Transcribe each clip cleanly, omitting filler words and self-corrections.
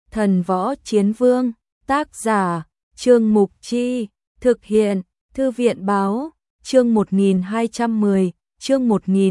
Thần Võ Chiến Vương, tác giả, Trương Mục Chi, thực hiện, Thư viện Báo, chương 1210, chương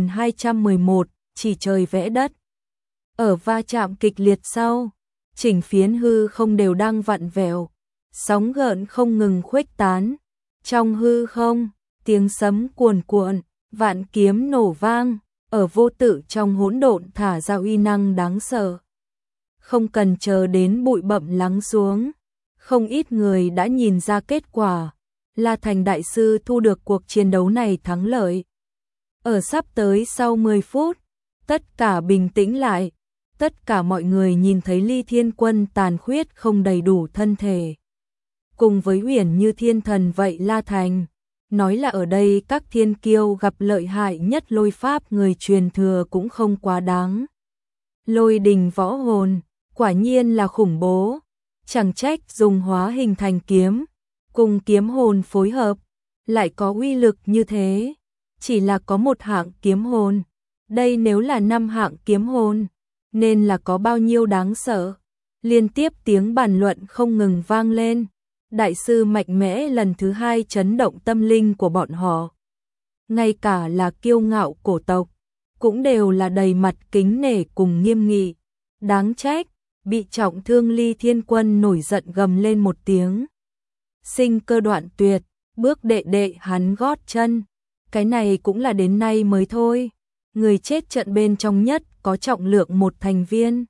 1211, chỉ trời vẽ đất. Ở va chạm kịch liệt sau, chỉnh phiến hư không đều đang vặn vẹo, sóng gợn không ngừng khuếch tán. Trong hư không, tiếng sấm cuồn cuộn, vạn kiếm nổ vang, ở vô tự trong hỗn độn thả ra uy năng đáng sợ. Không cần chờ đến bụi bặm lắng xuống, không ít người đã nhìn ra kết quả, La Thành đại sư thu được cuộc chiến đấu này thắng lợi. Ở sắp tới sau 10 phút, tất cả bình tĩnh lại, tất cả mọi người nhìn thấy Ly Thiên Quân tàn khuyết không đầy đủ thân thể. Cùng với Uyển Như thiên thần vậy La Thành, nói là ở đây các thiên kiêu gặp lợi hại nhất lôi pháp người truyền thừa cũng không quá đáng. Lôi đình võ hồn, quả nhiên là khủng bố, chẳng trách dùng hóa hình thành kiếm, cùng kiếm hồn phối hợp, lại có uy lực như thế. Chỉ là có một hạng kiếm hồn, đây nếu là 5 hạng kiếm hồn, nên là có bao nhiêu đáng sợ. Liên tiếp tiếng bàn luận không ngừng vang lên, đại sư mạnh mẽ lần thứ 2 chấn động tâm linh của bọn họ. Ngay cả là kiêu ngạo cổ tộc, cũng đều là đầy mặt kính nể cùng nghiêm nghị. Đáng trách, bị trọng thương Ly Thiên Quân nổi giận gầm lên một tiếng. Sinh cơ đoạn tuyệt, bước đệ đệ hắn gót chân. Cái này cũng là đến nay mới thôi. Người chết trận bên trong nhất có trọng lượng một thành viên.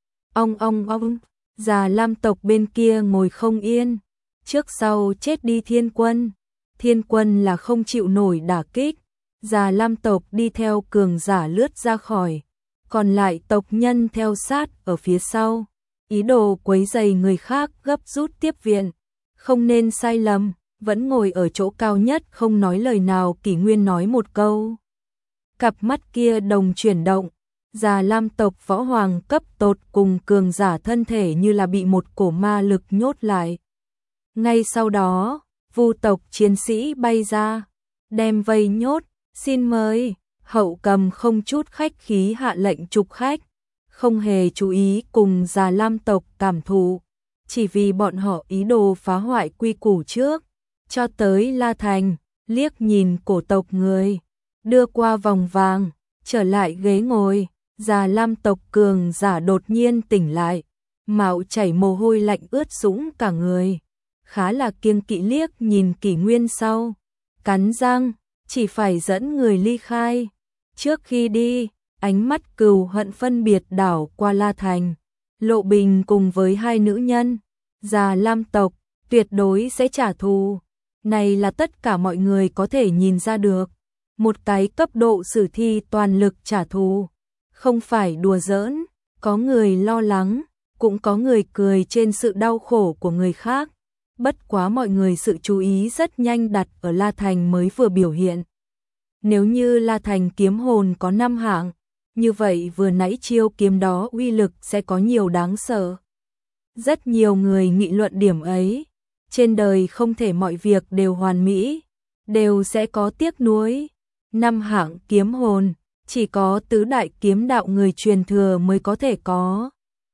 Ong, già Lam tộc bên kia ngồi không yên. Trước sau chết đi Thiên Quân. Thiên Quân là không chịu nổi đả kích. Già Lam tộc đi theo cường giả lướt ra khỏi. Còn lại tộc nhân theo sát ở phía sau. Ý đồ quấy rầy người khác gấp rút tiếp viện. Không nên sai lầm, vẫn ngồi ở chỗ cao nhất không nói lời nào. Kỷ Nguyên nói một câu. Cặp mắt kia đồng chuyển động. Già Lam tộc võ hoàng cấp tột cùng cường giả thân thể như là bị một cổ ma lực nhốt lại. Ngay sau đó, Vu tộc chiến sĩ bay ra, đem vây nhốt, xin mời. Hậu Cầm không chút khách khí hạ lệnh trục khách, không hề chú ý cùng Già Lam tộc cảm thụ, chỉ vì bọn họ ý đồ phá hoại quy củ trước. Cho tới La Thành, liếc nhìn cổ tộc người, đưa qua vòng vàng, trở lại ghế ngồi. Già Lam tộc cường giả đột nhiên tỉnh lại, mạo chảy mồ hôi lạnh ướt sũng cả người, khá là kiêng kỵ liếc nhìn Kỷ Nguyên sau, cắn răng, chỉ phải dẫn người ly khai. Trước khi đi, ánh mắt cừu hận phân biệt đảo qua La Thành, Lộ Bình cùng với hai nữ nhân. Già Lam tộc tuyệt đối sẽ trả thù, này là tất cả mọi người có thể nhìn ra được. Một cái cấp độ sử thi toàn lực trả thù, không phải đùa giỡn. Có người lo lắng, cũng có người cười trên sự đau khổ của người khác. Bất quá mọi người sự chú ý rất nhanh đặt ở La Thành mới vừa biểu hiện. Nếu như La Thành kiếm hồn có 5 hạng, như vậy vừa nãy chiêu kiếm đó uy lực sẽ có nhiều đáng sợ. Rất nhiều người nghị luận điểm ấy. Trên đời không thể mọi việc đều hoàn mỹ, đều sẽ có tiếc nuối. 5 hạng kiếm hồn, chỉ có tứ đại kiếm đạo người truyền thừa mới có thể có.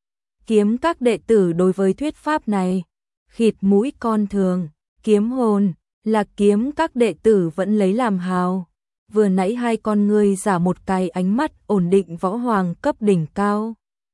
Kiếm các đệ tử đối với thuyết pháp này, khịt mũi con thường. Kiếm hồn là kiếm các đệ tử vẫn lấy làm hào. Vừa nãy hai con ngươi giả một cái ánh mắt ổn định võ hoàng cấp đỉnh cao.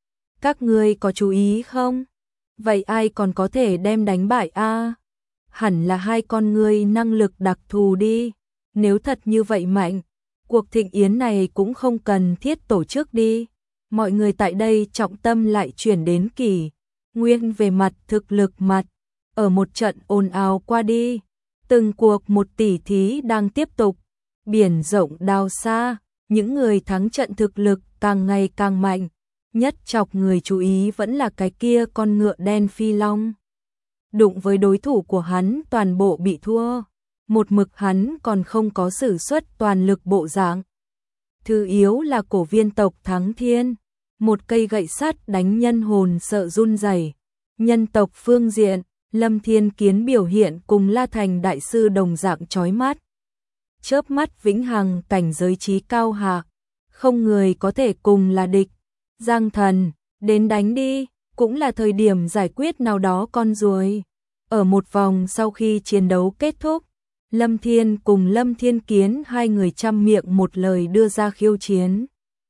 Các ngươi có chú ý không? Vậy ai còn có thể đem đánh bại a? Hẳn là hai con ngươi năng lực đặc thù đi. Nếu thật như vậy mạnh, cuộc thịnh yến này cũng không cần thiết tổ chức đi. Mọi người tại đây trọng tâm lại chuyển đến Kỷ Nguyên về mặt thực lực mặt. Ở một trận ồn ào qua đi, từng cuộc một tỉ thí đang tiếp tục. Biển rộng đào xa, những người thắng trận thực lực càng ngày càng mạnh. Nhất chọc người chú ý vẫn là cái kia con ngựa đen phi long. Đụng với đối thủ của hắn toàn bộ bị thua. Một mực hắn còn không có sử xuất toàn lực bộ dạng. Thứ yếu là cổ viên tộc Thắng Thiên. Một cây gậy sắt đánh nhân hồn sợ run rẩy. Nhân tộc phương diện, Lâm Thiên Kiến biểu hiện cùng La Thành đại sư đồng dạng chói mắt. Chớp mắt vĩnh hằng cảnh giới trí cao hạ, không người có thể cùng là địch. Giang Thần, đến đánh đi. cũng là thời điểm giải quyết nào đó con ruồi. Ở một vòng sau khi chiến đấu kết thúc, Lâm Thiên cùng Lâm Thiên Kiến hai người trăm miệng một lời đưa ra khiêu chiến.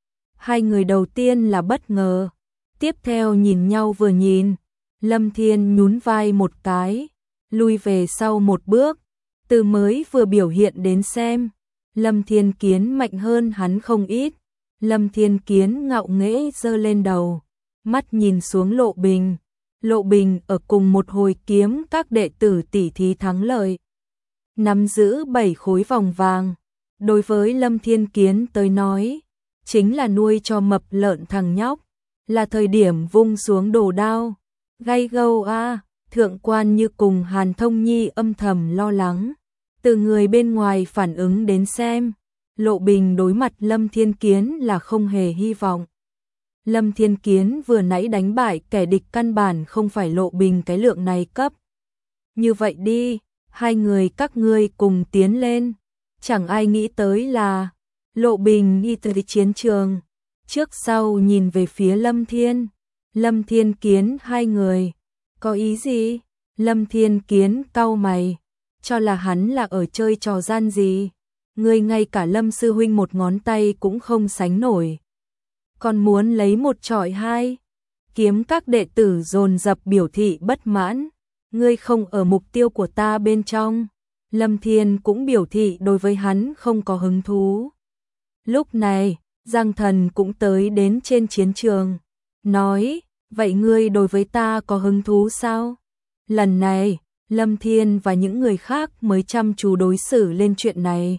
Hai người đầu tiên là bất ngờ, tiếp theo nhìn nhau vừa nhìn, Lâm Thiên nhún vai một cái, lui về sau một bước, từ mới vừa biểu hiện đến xem, Lâm Thiên Kiến mạnh hơn hắn không ít. Lâm Thiên Kiến ngạo nghễ giơ lên đầu, mắt nhìn xuống Lộ Bình. Lộ Bình ở cùng một hồi kiếm các đệ tử tỷ thí thắng lợi, nắm giữ 7 khối vòng vàng. Đối với Lâm Thiên Kiến tới nói, chính là nuôi cho mập lợn thằng nhóc, là thời điểm vung xuống đồ đao. Gay gâu a, thượng quan Như cùng Hàn Thông Nhi âm thầm lo lắng. Từ người bên ngoài phản ứng đến xem, Lộ Bình đối mặt Lâm Thiên Kiến là không hề hy vọng. Lâm Thiên Kiến vừa nãy đánh bại kẻ địch căn bản không phải Lộ Bình cái lượng này cấp. Như vậy đi, hai người các ngươi cùng tiến lên. Chẳng ai nghĩ tới là Lộ Bình đi tới chiến trường, trước sau nhìn về phía Lâm Thiên. Lâm Thiên Kiến hai người, có ý gì? Lâm Thiên Kiến cau mày, cho là hắn là ở chơi trò gian gì? Ngươi ngay cả Lâm sư huynh một ngón tay cũng không sánh nổi, còn muốn lấy một chọi hai? Kiếm các đệ tử dồn dập biểu thị bất mãn, ngươi không ở mục tiêu của ta bên trong. Lâm Thiên cũng biểu thị đối với hắn không có hứng thú. Lúc này, Giang Thần cũng tới đến trên chiến trường, nói, vậy ngươi đối với ta có hứng thú sao? Lần này, Lâm Thiên và những người khác mới chăm chú đối xử lên chuyện này.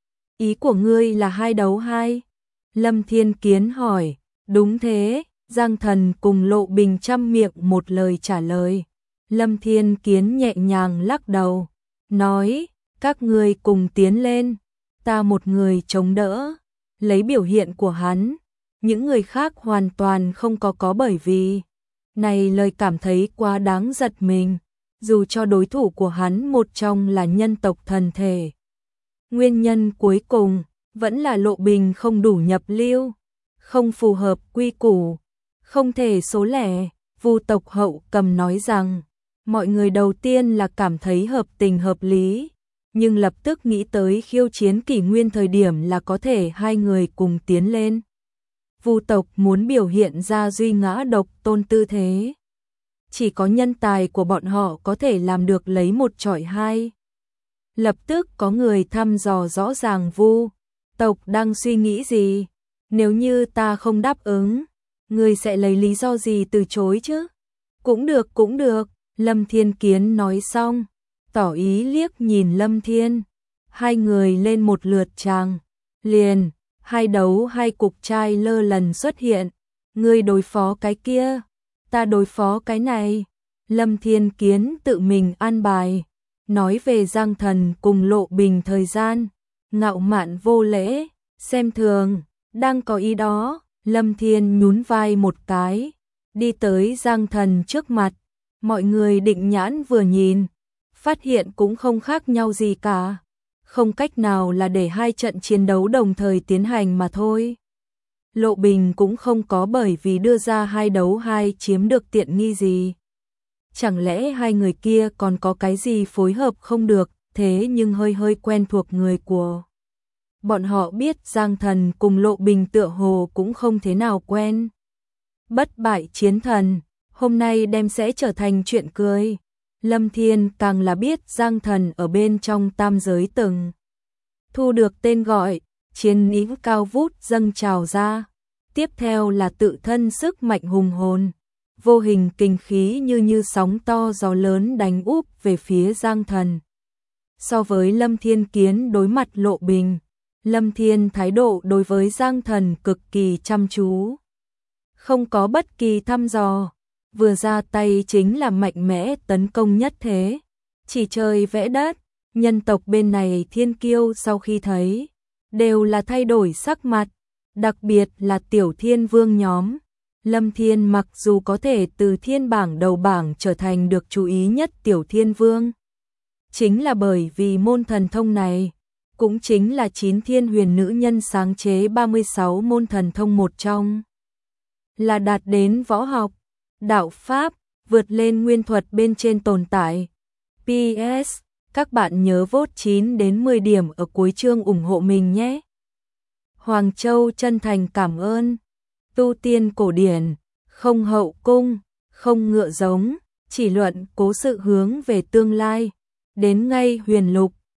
Ý của ngươi là 2 đấu 2? Lâm Thiên Kiến hỏi. Đúng thế, Giang Thần cùng Lộ Bình trăm miệng một lời trả lời. Lâm Thiên Kiến nhẹ nhàng lắc đầu, nói, các ngươi cùng tiến lên, ta một người chống đỡ. Lấy biểu hiện của hắn, những người khác hoàn toàn không có bởi vì này lời cảm thấy quá đáng giật mình, dù cho đối thủ của hắn một trong là nhân tộc thần thể. Nguyên nhân cuối cùng vẫn là Lộ Bình không đủ nhập lưu, không phù hợp quy củ, không thể số lẻ. Vu tộc Hậu Cầm nói rằng, mọi người đầu tiên là cảm thấy hợp tình hợp lý, nhưng lập tức nghĩ tới khiêu chiến kỷ nguyên thời điểm là có thể hai người cùng tiến lên. Vu tộc muốn biểu hiện ra duy ngã độc tôn tư thế. Chỉ có nhân tài của bọn họ có thể làm được lấy một chọi hai. Lập tức có người thăm dò rõ ràng Vu tộc đang suy nghĩ gì. Nếu như ta không đáp ứng, ngươi sẽ lấy lý do gì từ chối chứ? Cũng được, Lâm Thiên Kiến nói xong, tỏ ý liếc nhìn Lâm Thiên. Hai người lên một lượt tràng, liền, 2 đấu 2 cục trai lơ lần xuất hiện. Ngươi đối phó cái kia, ta đối phó cái này. Lâm Thiên Kiến tự mình an bài, nói về Giang Thần cùng Lộ Bình thời gian, ngạo mạn vô lễ, xem thường, đang có ý đó. Lâm Thiên nhún vai một cái, đi tới Giang Thần trước mặt. Mọi người định nhãn vừa nhìn, phát hiện cũng không khác nhau gì cả. Không cách nào là để 2 trận chiến đấu đồng thời tiến hành mà thôi. Lộ Bình cũng không có bởi vì đưa ra 2 đấu 2 chiếm được tiện nghi gì. Chẳng lẽ hai người kia còn có cái gì phối hợp không được, thế nhưng hơi quen thuộc người của bọn họ biết Giang Thần cùng Lộ Bình tựa hồ cũng không thế nào quen. Bất bại chiến thần, hôm nay đem sẽ trở thành chuyện cười. Lâm Thiên càng là biết Giang Thần ở bên trong tam giới từng thu được tên gọi, chiến ý cao vút dâng trào ra. Tiếp theo là tự thân sức mạnh hùng hồn, vô hình kinh khí như sóng to gió lớn đánh úp về phía Giang Thần. So với Lâm Thiên Kiến đối mặt Lộ Bình, Lâm Thiên thái độ đối với Giang Thần cực kỳ chăm chú, không có bất kỳ thăm dò, vừa ra tay chính là mạnh mẽ tấn công nhất thế. Chỉ trời vẽ đất, nhân tộc bên này thiên kiêu sau khi thấy, đều là thay đổi sắc mặt, đặc biệt là tiểu thiên vương nhóm. Lâm Thiên mặc dù có thể từ thiên bảng đầu bảng trở thành được chú ý nhất tiểu thiên vương, chính là bởi vì môn thần thông này, cũng chính là 9 thiên huyền nữ nhân sáng chế 36 môn thần thông một trong, là đạt đến võ học, đạo Pháp, vượt lên nguyên thuật bên trên tồn tại. PS, các bạn nhớ vote 9 đến 10 điểm ở cuối chương ủng hộ mình nhé. Hoàng Châu chân thành cảm ơn. Tu tiên cổ điển, không hậu cung, không ngựa giống, chỉ luận cố sự hướng về tương lai. Đến ngay huyền lục,